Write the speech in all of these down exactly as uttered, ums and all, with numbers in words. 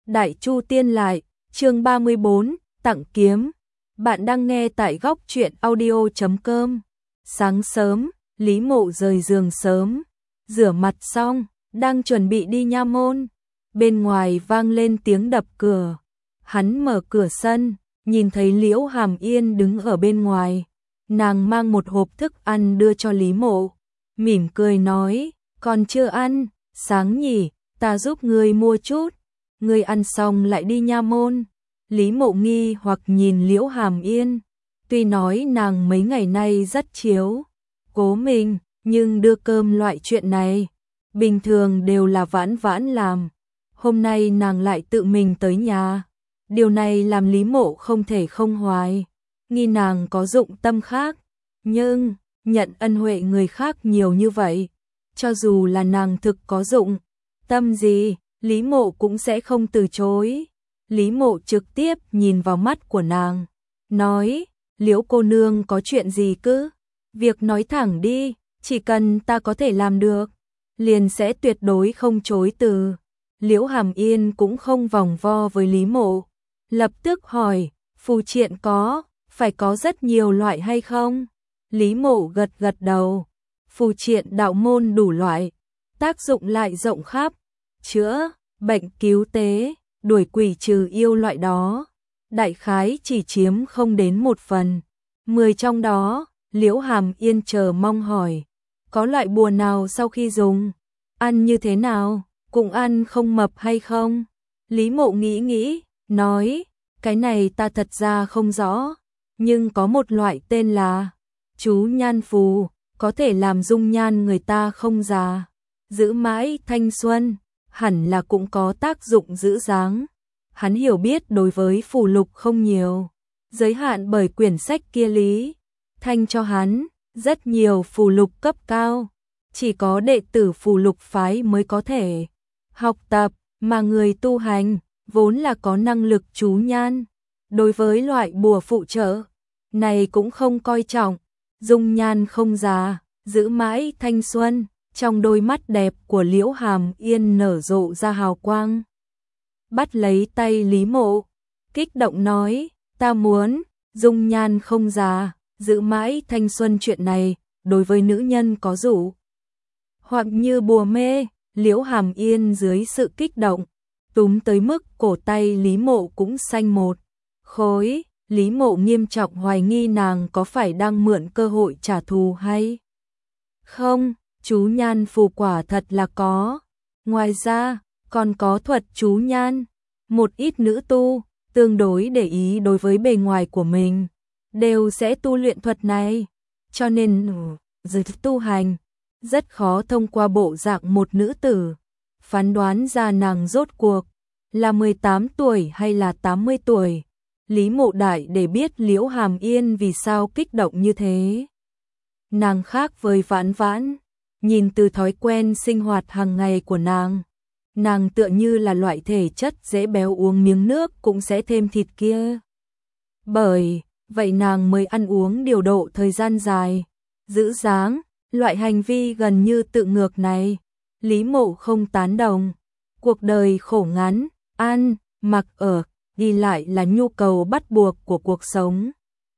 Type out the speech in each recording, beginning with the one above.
Đại Chu Tiên Lại, chương ba mươi bốn, tặng kiếm. Bạn đang nghe tại góc truyện audio chấm com. Sáng sớm, Lý Mộ rời giường sớm, rửa mặt xong, đang chuẩn bị đi nha môn. Bên ngoài vang lên tiếng đập cửa. Hắn mở cửa sân, nhìn thấy Liễu Hàm Yên đứng ở bên ngoài. Nàng mang một hộp thức ăn đưa cho Lý Mộ, mỉm cười nói, còn chưa ăn, sáng nhỉ, ta giúp ngươi mua chút. Ngươi ăn xong lại đi nha môn. Lý Mộ nghi hoặc nhìn Liễu Hàm Yên, tuy nói nàng mấy ngày nay rất chiếu cố mình, nhưng đưa cơm loại chuyện này bình thường đều là Vãn Vãn làm. Hôm nay nàng lại tự mình tới nhà, điều này làm Lý Mộ không thể không hoài nghi nàng có dụng tâm khác, nhưng nhận ân huệ người khác nhiều như vậy, cho dù là nàng thực có dụng tâm gì, Lý Mộ cũng sẽ không từ chối. Lý Mộ trực tiếp nhìn vào mắt của nàng, nói, Liễu cô nương có chuyện gì cứ việc nói thẳng đi, chỉ cần ta có thể làm được, liền sẽ tuyệt đối không chối từ. Liễu Hàm Yên cũng không vòng vo với Lý Mộ, lập tức hỏi, phù triện có, phải có rất nhiều loại hay không? Lý Mộ gật gật đầu, phù triện đạo môn đủ loại, tác dụng lại rộng khắp, chữa bệnh cứu tế, đuổi quỷ trừ yêu loại đó, đại khái chỉ chiếm không đến một phần mười trong đó. Liễu Hàm Yên chờ mong hỏi, có loại bùa nào sau khi dùng, ăn như thế nào, cũng ăn không mập hay không? Lý Mộ nghĩ nghĩ, nói, cái này ta thật ra không rõ, nhưng có một loại tên là chú nhan phù, có thể làm dung nhan người ta không già, giữ mãi thanh xuân, hẳn là cũng có tác dụng giữ dáng. Hắn hiểu biết đối với phù lục không nhiều, giới hạn bởi quyển sách kia Lý Thanh cho hắn rất nhiều phù lục cấp cao, chỉ có đệ tử phù lục phái mới có thể học tập, mà người tu hành vốn là có năng lực chú nhan, đối với loại bùa phụ trợ này cũng không coi trọng. Dung nhan không già, giữ mãi thanh xuân, trong đôi mắt đẹp của Liễu Hàm Yên nở rộ ra hào quang. Bắt lấy tay Lý Mộ, kích động nói, ta muốn, dung nhan không già, giữ mãi thanh xuân, chuyện này đối với nữ nhân có dụ hoặc như bùa mê. Liễu Hàm Yên dưới sự kích động túm tới mức cổ tay Lý Mộ cũng xanh một khối. Lý Mộ nghiêm trọng hoài nghi nàng có phải đang mượn cơ hội trả thù hay không. Chú nhan phù quả thật là có, ngoài ra còn có thuật chú nhan. Một ít nữ tu tương đối để ý đối với bề ngoài của mình, đều sẽ tu luyện thuật này, cho nên dưới tu hành rất khó thông qua bộ dạng một nữ tử phán đoán ra nàng rốt cuộc là mười tám tuổi hay là tám mươi tuổi. Lý Mộ đại để biết Liễu Hàm Yên vì sao kích động như thế. Nàng khác với Vãn Vãn, nhìn từ thói quen sinh hoạt hàng ngày của nàng, nàng tựa như là loại thể chất dễ béo, uống miếng nước cũng sẽ thêm thịt kia. Bởi vậy nàng mới ăn uống điều độ thời gian dài, giữ dáng, loại hành vi gần như tự ngược này, Lý Mộ không tán đồng. Cuộc đời khổ ngắn, ăn, mặc, ở, đi lại là nhu cầu bắt buộc của cuộc sống.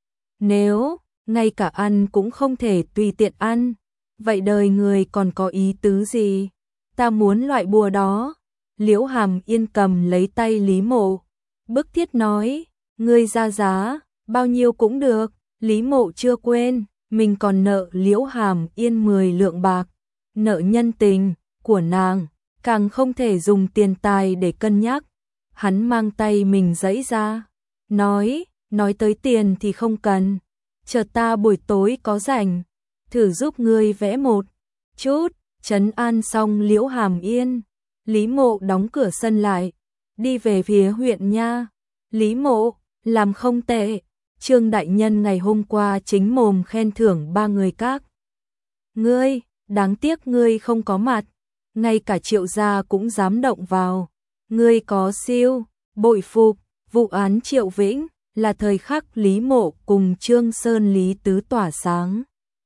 Nếu ngay cả ăn cũng không thể tùy tiện ăn, vậy đời người còn có ý tứ gì? Ta muốn loại bùa đó. Liễu Hàm Yên cầm lấy tay Lý Mộ, bức thiết nói, ngươi ra giá bao nhiêu cũng được. Lý Mộ chưa quên, mình còn nợ Liễu Hàm Yên mười lượng bạc, nợ nhân tình của nàng, càng không thể dùng tiền tài để cân nhắc. Hắn mang tay mình giãy ra, nói, nói tới tiền thì không cần, chờ ta buổi tối có rảnh, thử giúp ngươi vẽ một chút. Trấn an xong Liễu Hàm Yên, Lý Mộ đóng cửa sân lại, đi về phía huyện nha. Lý Mộ, làm không tệ, Trương đại nhân ngày hôm qua chính mồm khen thưởng ba người các ngươi, đáng tiếc ngươi không có mặt, ngay cả Triệu gia cũng dám động vào. Ngươi có siêu, bội phục. Vụ án Triệu Vĩnh là thời khắc Lý Mộ cùng Trương Sơn Lý Tứ tỏa sáng.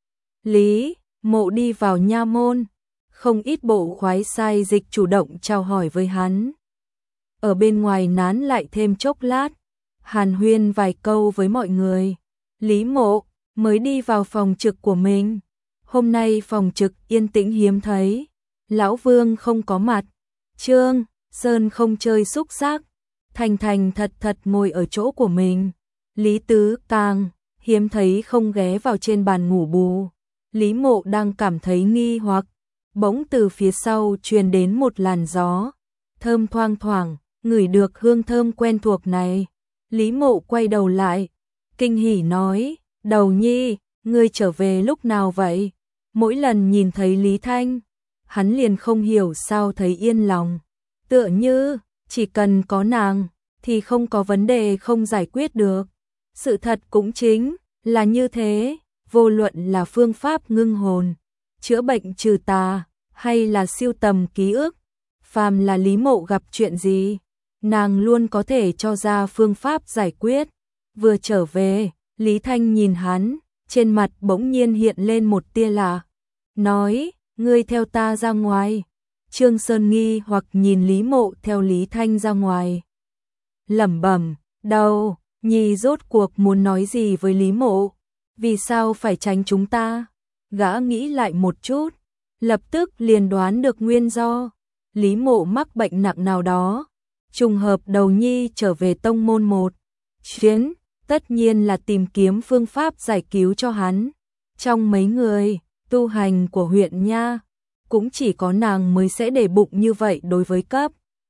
Lý Mộ đi vào nha môn, không ít bộ khoái sai dịch chủ động chào hỏi với hắn. ở bên ngoài nán lại thêm chốc lát, hàn huyên vài câu với mọi người. Lý Mộ mới đi vào phòng trực của mình. Hôm nay phòng trực yên tĩnh hiếm thấy, Lão Vương không có mặt, Trương Sơn không chơi xúc xắc, thành thành thật thật ngồi ở chỗ của mình. Lý Tứ càng hiếm thấy không ghé vào trên bàn ngủ bù. Lý Mộ đang cảm thấy nghi hoặc, bỗng từ phía sau truyền đến một làn gió thơm thoang thoảng, ngửi được hương thơm quen thuộc này. Lý Mộ quay đầu lại, kinh hỉ nói, Đầu Nhi, ngươi trở về lúc nào vậy? Mỗi lần nhìn thấy Lý Thanh, hắn liền không hiểu sao thấy yên lòng. Tựa như, chỉ cần có nàng, thì không có vấn đề không giải quyết được. Sự thật cũng chính là như thế, vô luận là phương pháp ngưng hồn, chữa bệnh trừ tà, hay là siêu tầm ký ức, phàm là Lý Mộ gặp chuyện gì, nàng luôn có thể cho ra phương pháp giải quyết. Vừa trở về, Lý Thanh nhìn hắn, trên mặt bỗng nhiên hiện lên một tia lạ, nói, ngươi theo ta ra ngoài. Trương Sơn nghi hoặc nhìn Lý Mộ theo Lý Thanh ra ngoài, lẩm bẩm, Đầu Nhi rốt cuộc muốn nói gì với Lý Mộ, vì sao phải tránh chúng ta? Gã nghĩ lại một chút, lập tức liền đoán được nguyên do. Lý Mộ mắc bệnh nặng nào đó, trùng hợp Đầu Nhi trở về tông môn một chuyến, tất nhiên là tìm kiếm phương pháp giải cứu cho hắn. Trong mấy người tu hành của huyện nha, cũng chỉ có nàng mới sẽ để bụng như vậy đối với cấp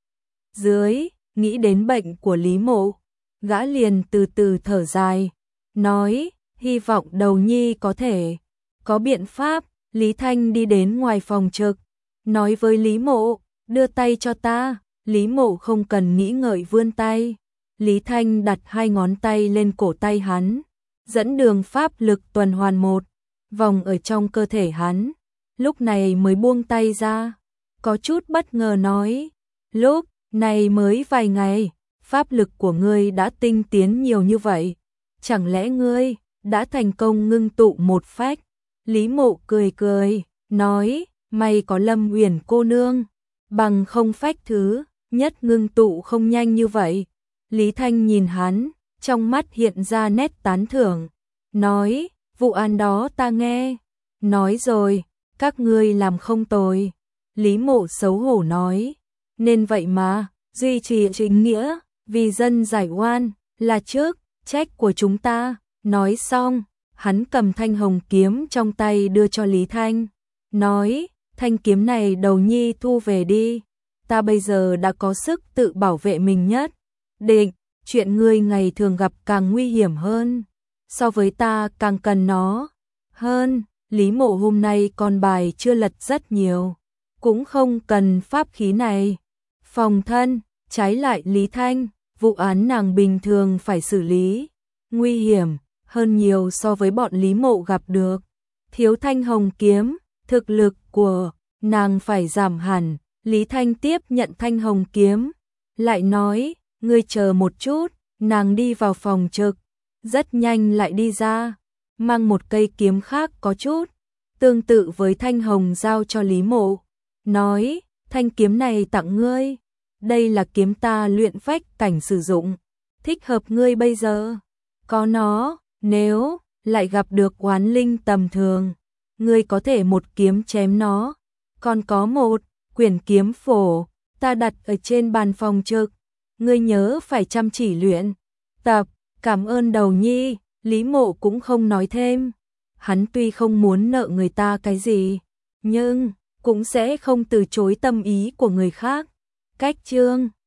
dưới. Nghĩ đến bệnh của Lý Mộ, gã liền từ từ thở dài, nói, hy vọng Đầu Nhi có thể có biện pháp. Lý Thanh đi đến ngoài phòng trực, nói với Lý Mộ, đưa tay cho ta. Lý Mộ không cần nghĩ ngợi vươn tay. Lý Thanh đặt hai ngón tay lên cổ tay hắn, dẫn đường pháp lực tuần hoàn một vòng ở trong cơ thể hắn, lúc này mới buông tay ra, có chút bất ngờ nói, lúc này mới vài ngày, pháp lực của ngươi đã tinh tiến nhiều như vậy, chẳng lẽ ngươi đã thành công ngưng tụ một phách? Lý Mộ cười cười, nói, may có Lâm Uyển cô nương, bằng không phách thứ nhất ngưng tụ không nhanh như vậy. Lý Thanh nhìn hắn, trong mắt hiện ra nét tán thưởng, nói, vụ án đó ta nghe nói rồi, các ngươi làm không tồi. Lý Mộ xấu hổ nói, nên vậy mà, duy trì chính nghĩa, vì dân giải oan, là trước trách của chúng ta. Nói xong, hắn cầm thanh hồng kiếm trong tay đưa cho Lý Thanh, nói, thanh kiếm này Đầu Nhi thu về đi, ta bây giờ đã có sức tự bảo vệ mình nhất định, chuyện ngươi ngày thường gặp càng nguy hiểm hơn, so với ta càng cần nó hơn. Lý Mộ hôm nay con bài chưa lật rất nhiều, cũng không cần pháp khí này phòng thân, trái lại Lý Thanh, vụ án nàng bình thường phải xử lý, nguy hiểm hơn nhiều so với bọn Lý Mộ gặp được. Thiếu thanh hồng kiếm, thực lực của nàng phải giảm hẳn. Lý Thanh tiếp nhận thanh hồng kiếm, lại nói, ngươi chờ một chút. Nàng đi vào phòng trực, rất nhanh lại đi ra, mang một cây kiếm khác có chút tương tự với thanh hồng giao cho Lý Mộ, nói, thanh kiếm này tặng ngươi, đây là kiếm ta luyện phách cảnh sử dụng, thích hợp ngươi bây giờ. Có nó, nếu lại gặp được oán linh tầm thường, ngươi có thể một kiếm chém nó. Còn có một quyển kiếm phổ, ta đặt ở trên bàn phòng trực, ngươi nhớ phải chăm chỉ luyện tập. Cảm ơn Đầu Nhi. Lý Mộ cũng không nói thêm, hắn tuy không muốn nợ người ta cái gì, nhưng cũng sẽ không từ chối tâm ý của người khác. Cách chương